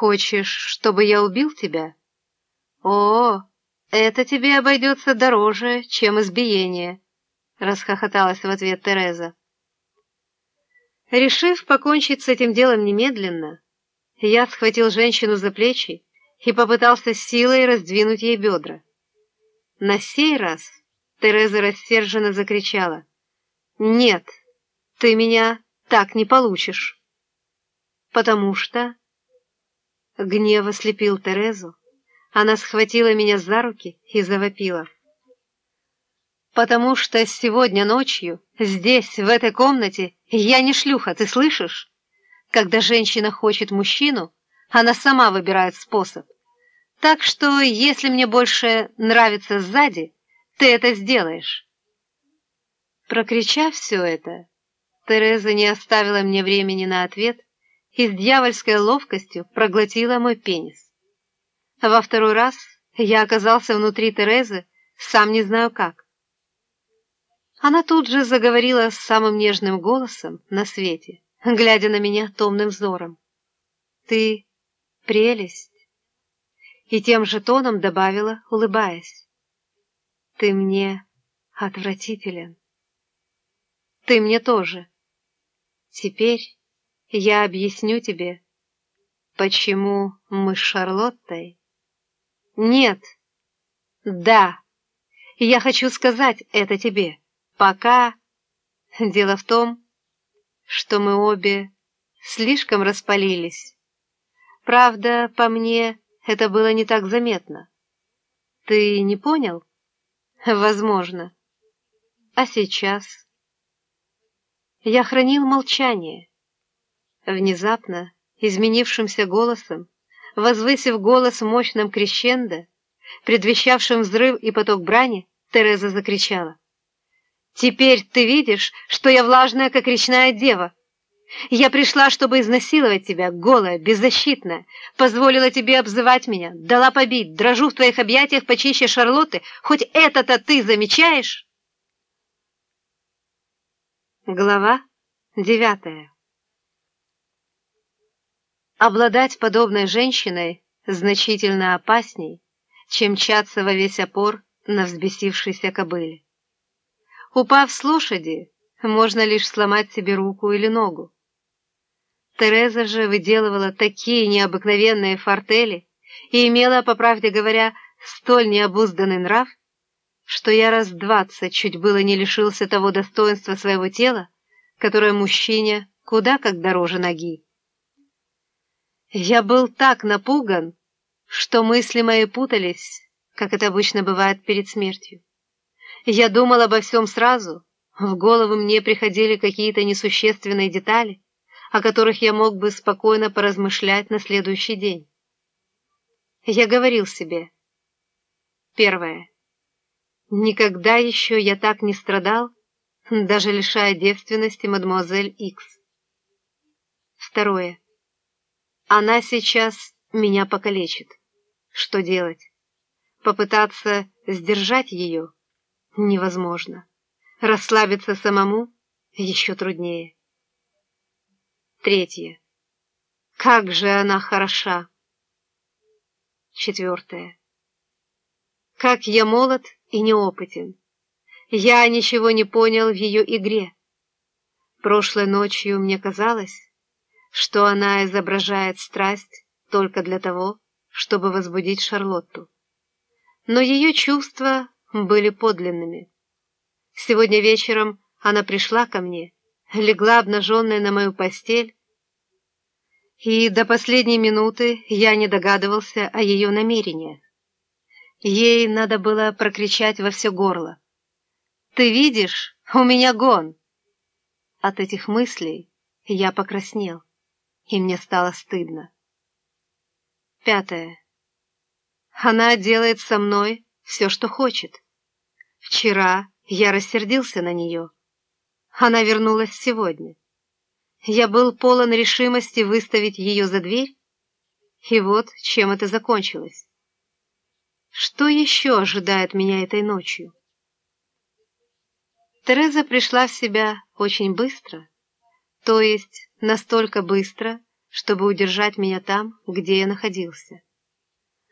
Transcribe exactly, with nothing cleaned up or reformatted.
Хочешь, чтобы я убил тебя? О, это тебе обойдется дороже, чем избиение, расхохоталась в ответ Тереза. Решив покончить с этим делом немедленно, я схватил женщину за плечи и попытался силой раздвинуть ей бедра. На сей раз Тереза рассерженно закричала: «Нет, ты меня так не получишь!» «Потому что...» Гнев ослепил Терезу. Она схватила меня за руки и завопила: «Потому что сегодня ночью, здесь, в этой комнате, я не шлюха, ты слышишь? Когда женщина хочет мужчину, она сама выбирает способ. Так что, если мне больше нравится сзади, ты это сделаешь». Прокричав все это, Тереза не оставила мне времени на ответ и с дьявольской ловкостью проглотила мой пенис. Во второй раз я оказался внутри Терезы, сам не знаю как. Она тут же заговорила с самым нежным голосом на свете, глядя на меня томным взором: «Ты прелесть!» И тем же тоном добавила, улыбаясь: «Ты мне отвратителен. Ты мне тоже. Теперь я объясню тебе, почему мы с Шарлоттой...» «Нет! Да! Я хочу сказать это тебе, пока...» Дело в том, что мы обе слишком распалились. Правда, по мне, это было не так заметно. Ты не понял? Возможно. А сейчас? Я хранил молчание. Внезапно, изменившимся голосом, возвысив голос в мощном крещендо, предвещавшим взрыв и поток брани, Тереза закричала: «Теперь ты видишь, что я влажная, как речная дева. Я пришла, чтобы изнасиловать тебя, голая, беззащитная, позволила тебе обзывать меня, дала побить, дрожу в твоих объятиях почище Шарлотты. Хоть это-то ты замечаешь?» Глава девятая. Обладать подобной женщиной значительно опасней, чем мчаться во весь опор на взбесившейся кобыле. Упав с лошади, можно лишь сломать себе руку или ногу. Тереза же выделывала такие необыкновенные фортели и имела, по правде говоря, столь необузданный нрав, что я раз двадцать чуть было не лишился того достоинства своего тела, которое мужчине куда как дороже ноги. Я был так напуган, что мысли мои путались, как это обычно бывает перед смертью. Я думал обо всем сразу, в голову мне приходили какие-то несущественные детали, о которых я мог бы спокойно поразмышлять на следующий день. Я говорил себе: первое. Никогда еще я так не страдал, даже лишая девственности мадемуазель Икс. Второе. Она сейчас меня покалечит. Что делать? Попытаться сдержать ее? Невозможно. Расслабиться самому? Еще труднее. Третье. Как же она хороша! Четвертое. Как я молод и неопытен. Я ничего не понял в ее игре. Прошлой ночью мне казалось, что она изображает страсть только для того, чтобы возбудить Шарлотту. Но ее чувства были подлинными. Сегодня вечером она пришла ко мне, легла обнаженная на мою постель, и до последней минуты я не догадывался о ее намерениях. Ей надо было прокричать во все горло: «Ты видишь, у меня гон!» От этих мыслей я покраснел, и мне стало стыдно. Пятое. Она делает со мной все, что хочет. Вчера я рассердился на нее. Она вернулась сегодня. Я был полон решимости выставить ее за дверь, и вот чем это закончилось. Что еще ожидает меня этой ночью? Тереза пришла в себя очень быстро, то есть настолько быстро, чтобы удержать меня там, где я находился.